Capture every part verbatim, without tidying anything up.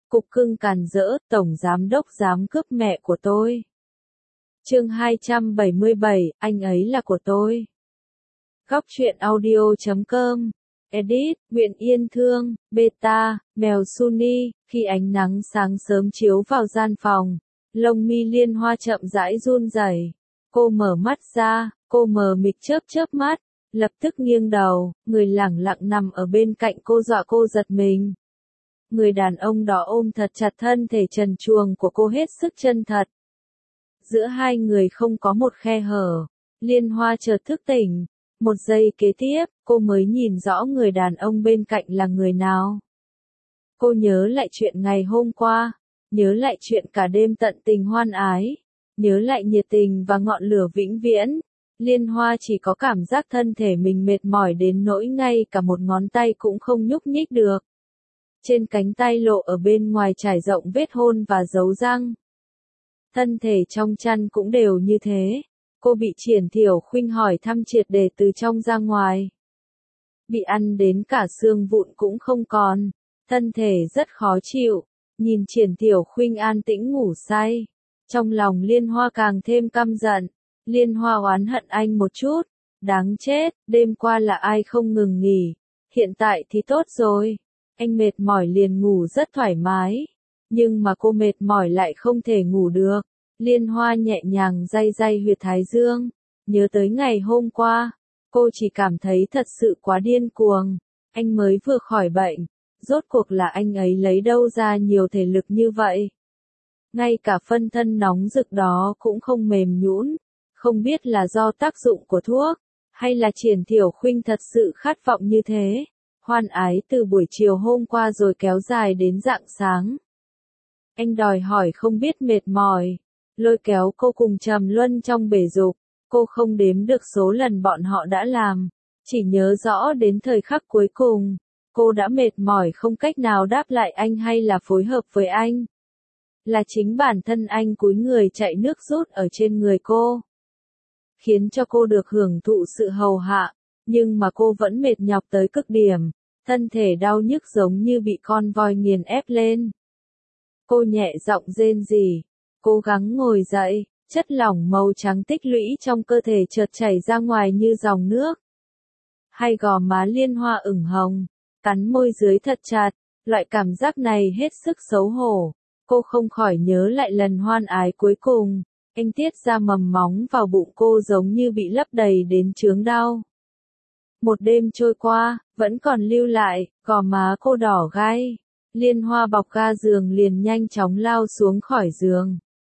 Cục cưng càn rỡ, tổng giám đốc dám cướp mẹ của tôi. Chương hai trăm bảy mươi bảy, anh ấy là của tôi. Góc truyện audio chấm com. Edit, Nguyễn Yên Thương, Beta, mèo Sunny. Khi ánh nắng sáng sớm chiếu vào gian phòng, lông mi Liên Hoa chậm rãi run rẩy. Cô mở mắt ra, cô mờ mịt chớp chớp mắt, lập tức nghiêng đầu, người lẳng lặng nằm ở bên cạnh cô dọa cô giật mình. Người đàn ông đó ôm thật chặt thân thể trần truồng của cô hết sức chân thật. Giữa hai người không có một khe hở. Liên Hoa chợt thức tỉnh. Một giây kế tiếp, cô mới nhìn rõ người đàn ông bên cạnh là người nào. Cô nhớ lại chuyện ngày hôm qua, nhớ lại chuyện cả đêm tận tình hoan ái, nhớ lại nhiệt tình và ngọn lửa vĩnh viễn. Liên Hoa chỉ có cảm giác thân thể mình mệt mỏi đến nỗi ngay cả một ngón tay cũng không nhúc nhích được. Trên cánh tay lộ ở bên ngoài trải rộng vết hôn và dấu răng. Thân thể trong chăn cũng đều như thế. Cô bị Triển Thiểu Khuynh hỏi thăm triệt để từ trong ra ngoài. Bị ăn đến cả xương vụn cũng không còn. Thân thể rất khó chịu. Nhìn Triển Thiểu Khuynh an tĩnh ngủ say. Trong lòng Liên Hoa càng thêm căm giận. Liên Hoa oán hận anh một chút. Đáng chết, đêm qua là ai không ngừng nghỉ. Hiện tại thì tốt rồi. Anh mệt mỏi liền ngủ rất thoải mái. Nhưng mà cô mệt mỏi lại không thể ngủ được. Liên Hoa nhẹ nhàng day day huyệt thái dương. Nhớ tới ngày hôm qua. Cô chỉ cảm thấy thật sự quá điên cuồng. Anh mới vừa khỏi bệnh. Rốt cuộc là anh ấy lấy đâu ra nhiều thể lực như vậy. Ngay cả phân thân nóng rực đó cũng không mềm nhũn. Không biết là do tác dụng của thuốc. Hay là Triển Thiểu Khuynh thật sự khát vọng như thế. Hoan ái từ buổi chiều hôm qua rồi kéo dài đến rạng sáng. Anh đòi hỏi không biết mệt mỏi. Lôi kéo cô cùng trầm luân trong bể dục. Cô không đếm được số lần bọn họ đã làm. Chỉ nhớ rõ đến thời khắc cuối cùng. Cô đã mệt mỏi không cách nào đáp lại anh hay là phối hợp với anh. Là chính bản thân anh cúi người chạy nước rút ở trên người cô. Khiến cho cô được hưởng thụ sự hầu hạ. Nhưng mà cô vẫn mệt nhọc tới cực điểm. Thân thể đau nhức giống như bị con voi nghiền ép lên. Cô nhẹ giọng rên rỉ. Cố gắng ngồi dậy. Chất lỏng màu trắng tích lũy trong cơ thể chợt chảy ra ngoài như dòng nước. Hai gò má Liên Hoa ửng hồng. Cắn môi dưới thật chặt. Loại cảm giác này hết sức xấu hổ. Cô không khỏi nhớ lại lần hoan ái cuối cùng. Anh tiết ra mầm móng vào bụng cô giống như bị lấp đầy đến chướng đau. Một đêm trôi qua, vẫn còn lưu lại, gò má cô đỏ gai. Liên Hoa bọc ga giường liền nhanh chóng lao xuống khỏi giường.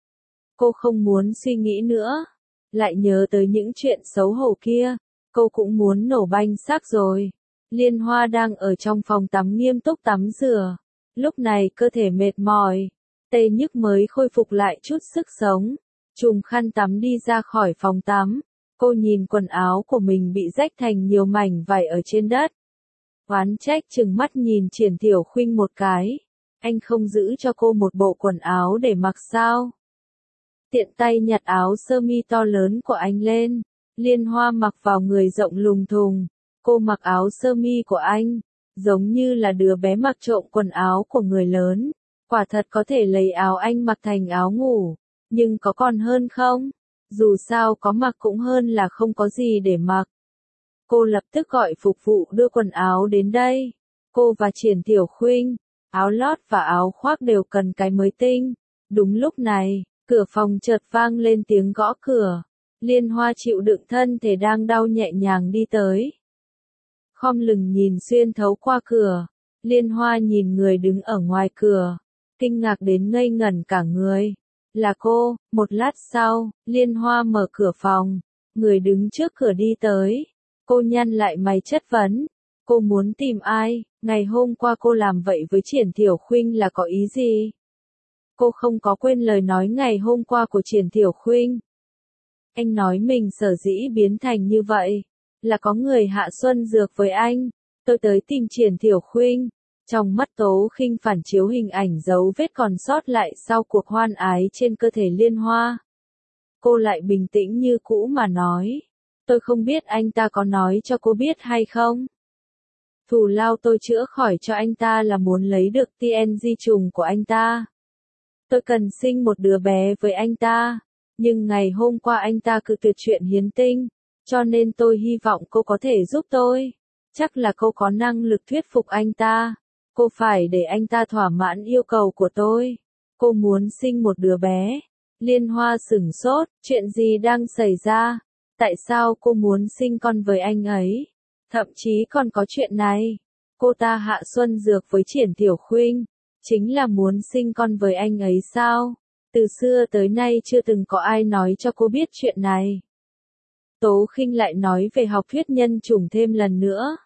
Cô không muốn suy nghĩ nữa. Lại nhớ tới những chuyện xấu hổ kia. Cô cũng muốn nổ banh xác rồi. Liên Hoa đang ở trong phòng tắm nghiêm túc tắm rửa. Lúc này cơ thể mệt mỏi. Tê nhức mới khôi phục lại chút sức sống. Trùm khăn tắm đi ra khỏi phòng tắm. Cô nhìn quần áo của mình bị rách thành nhiều mảnh vải ở trên đất. Oán trách chừng mắt nhìn Triển Thiểu Khuynh một cái. Anh không giữ cho cô một bộ quần áo để mặc sao? Tiện tay nhặt áo sơ mi to lớn của anh lên. Liên Hoa mặc vào người rộng lùng thùng. Cô mặc áo sơ mi của anh. Giống như là đứa bé mặc trộm quần áo của người lớn. Quả thật có thể lấy áo anh mặc thành áo ngủ. Nhưng có còn hơn không? Dù sao có mặc cũng hơn là không có gì để mặc. Cô lập tức gọi phục vụ đưa quần áo đến đây. Cô và Triển Thiểu Khuynh, áo lót và áo khoác đều cần cái mới tinh. Đúng lúc này, cửa phòng chợt vang lên tiếng gõ cửa. Liên Hoa chịu đựng thân thể đang đau nhẹ nhàng đi tới. Khom lưng nhìn xuyên thấu qua cửa. Liên Hoa nhìn người đứng ở ngoài cửa. Kinh ngạc đến ngây ngẩn cả người. Là cô. Một lát sau, Liên Hoa mở cửa phòng. Người đứng trước cửa đi tới. Cô nhăn lại mày chất vấn. Cô muốn tìm ai? Ngày hôm qua cô làm vậy với Triển Thiểu Khuynh là có ý gì? Cô không có quên lời nói ngày hôm qua của Triển Thiểu Khuynh. Anh nói mình sở dĩ biến thành như vậy. Là có người hạ xuân dược với anh. Tôi tới tìm Triển Thiểu Khuynh. Trong mắt Tố Khinh phản chiếu hình ảnh dấu vết còn sót lại sau cuộc hoan ái trên cơ thể Liên Hoa. Cô lại bình tĩnh như cũ mà nói. Tôi không biết anh ta có nói cho cô biết hay không. Thù lao tôi chữa khỏi cho anh ta là muốn lấy được tê en giê trùng của anh ta. Tôi cần sinh một đứa bé với anh ta, nhưng ngày hôm qua anh ta cự tuyệt chuyện hiến tinh, cho nên tôi hy vọng cô có thể giúp tôi. Chắc là cô có năng lực thuyết phục anh ta. Cô phải để anh ta thỏa mãn yêu cầu của tôi. Cô muốn sinh một đứa bé. Liên Hoa sửng sốt, chuyện gì đang xảy ra? Tại sao cô muốn sinh con với anh ấy? Thậm chí còn có chuyện này. Cô ta hạ xuân dược với Triển Tiểu Khuynh, chính là muốn sinh con với anh ấy sao? Từ xưa tới nay chưa từng có ai nói cho cô biết chuyện này. Tố Khinh lại nói về học thuyết nhân chủng thêm lần nữa.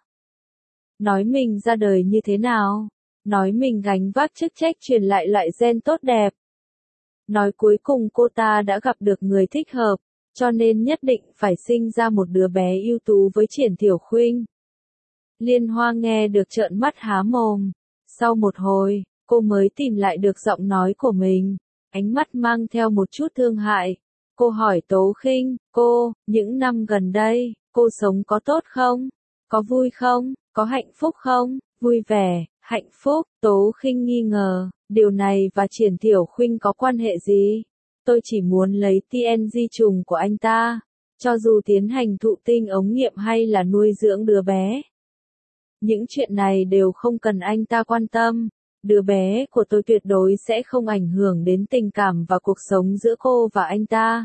Nói mình ra đời như thế nào? Nói mình gánh vác chức trách truyền lại loại gen tốt đẹp. Nói cuối cùng cô ta đã gặp được người thích hợp, cho nên nhất định phải sinh ra một đứa bé ưu tú với Triển Tiểu Khuynh. Liên Hoa nghe được trợn mắt há mồm. Sau một hồi, cô mới tìm lại được giọng nói của mình, ánh mắt mang theo một chút thương hại. Cô hỏi Tố Khinh, cô, những năm gần đây, cô sống có tốt không? Có vui không? Có hạnh phúc không? Vui vẻ, hạnh phúc. Tố Khinh nghi ngờ, điều này và Triển Tiểu Khuynh có quan hệ gì? Tôi chỉ muốn lấy tê en giê trùng của anh ta, cho dù tiến hành thụ tinh ống nghiệm hay là nuôi dưỡng đứa bé. Những chuyện này đều không cần anh ta quan tâm. Đứa bé của tôi tuyệt đối sẽ không ảnh hưởng đến tình cảm và cuộc sống giữa cô và anh ta.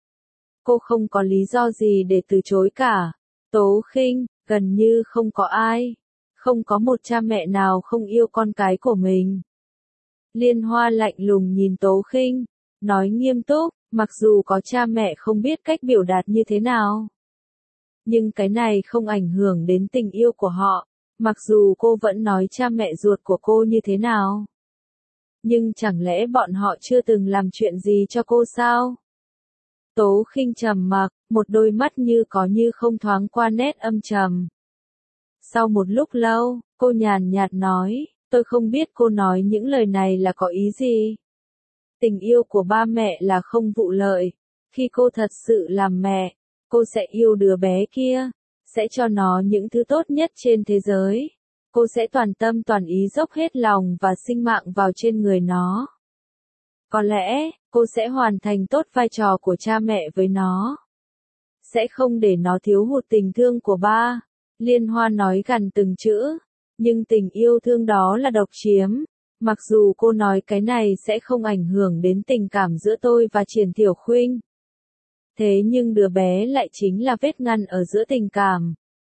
Cô không có lý do gì để từ chối cả. Tố Khinh, gần như không có ai, không có một cha mẹ nào không yêu con cái của mình. Liên Hoa lạnh lùng nhìn Tố Khinh, nói nghiêm túc, mặc dù có cha mẹ không biết cách biểu đạt như thế nào, nhưng cái này không ảnh hưởng đến tình yêu của họ. Mặc dù cô vẫn nói cha mẹ ruột của cô như thế nào, nhưng chẳng lẽ bọn họ chưa từng làm chuyện gì cho cô sao? Tố Khinh trầm mặc, một đôi mắt như có như không thoáng qua nét âm trầm. Sau một lúc lâu, cô nhàn nhạt nói, tôi không biết cô nói những lời này là có ý gì. Tình yêu của ba mẹ là không vụ lợi. Khi cô thật sự làm mẹ, cô sẽ yêu đứa bé kia, sẽ cho nó những thứ tốt nhất trên thế giới. Cô sẽ toàn tâm toàn ý dốc hết lòng và sinh mạng vào trên người nó. Có lẽ, cô sẽ hoàn thành tốt vai trò của cha mẹ với nó. Sẽ không để nó thiếu hụt tình thương của ba. Liên Hoa nói gần từng chữ. Nhưng tình yêu thương đó là độc chiếm. Mặc dù cô nói cái này sẽ không ảnh hưởng đến tình cảm giữa tôi và Triển Tiểu Khuynh. Thế nhưng đứa bé lại chính là vết ngăn ở giữa tình cảm.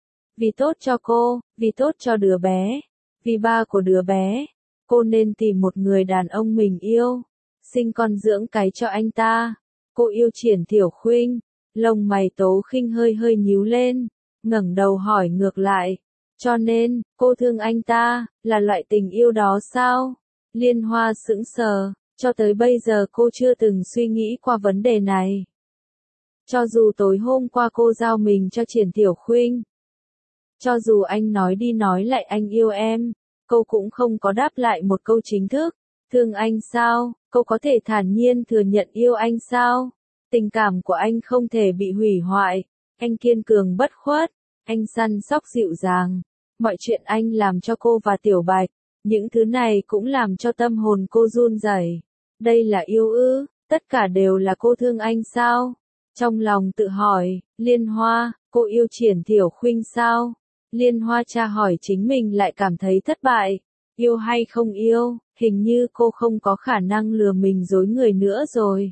Vì tốt cho cô, vì tốt cho đứa bé, vì ba của đứa bé, cô nên tìm một người đàn ông mình yêu, sinh con dưỡng cái cho anh ta. Cô yêu Triển Tiểu Khuynh. Lông mày Tố Khinh hơi hơi nhíu lên, ngẩng đầu hỏi ngược lại. Cho nên, cô thương anh ta, là loại tình yêu đó sao? Liên Hoa sững sờ, cho tới bây giờ cô chưa từng suy nghĩ qua vấn đề này. Cho dù tối hôm qua cô giao mình cho Triển Tiểu Khuynh, cho dù anh nói đi nói lại anh yêu em, cô cũng không có đáp lại một câu chính thức. Thương anh sao? Cô có thể thản nhiên thừa nhận yêu anh sao? Tình cảm của anh không thể bị hủy hoại. Anh kiên cường bất khuất, anh săn sóc dịu dàng. Mọi chuyện anh làm cho cô và Tiểu Bạch, những thứ này cũng làm cho tâm hồn cô run rẩy. Đây là yêu ư? Tất cả đều là cô thương anh sao? Trong lòng tự hỏi, Liên Hoa, cô yêu Triển Tiểu Khuynh sao? Liên Hoa tra hỏi chính mình lại cảm thấy thất bại. Yêu hay không yêu, hình như cô không có khả năng lừa mình dối người nữa rồi.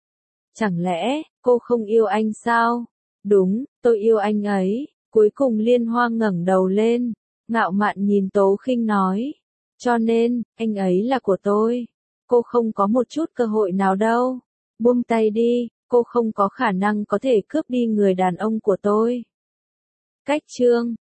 Chẳng lẽ, cô không yêu anh sao? Đúng, tôi yêu anh ấy. Cuối cùng Liên Hoa ngẩng đầu lên, ngạo mạn nhìn Tố Khinh nói. Cho nên, anh ấy là của tôi. Cô không có một chút cơ hội nào đâu. Buông tay đi, cô không có khả năng có thể cướp đi người đàn ông của tôi. Cách chương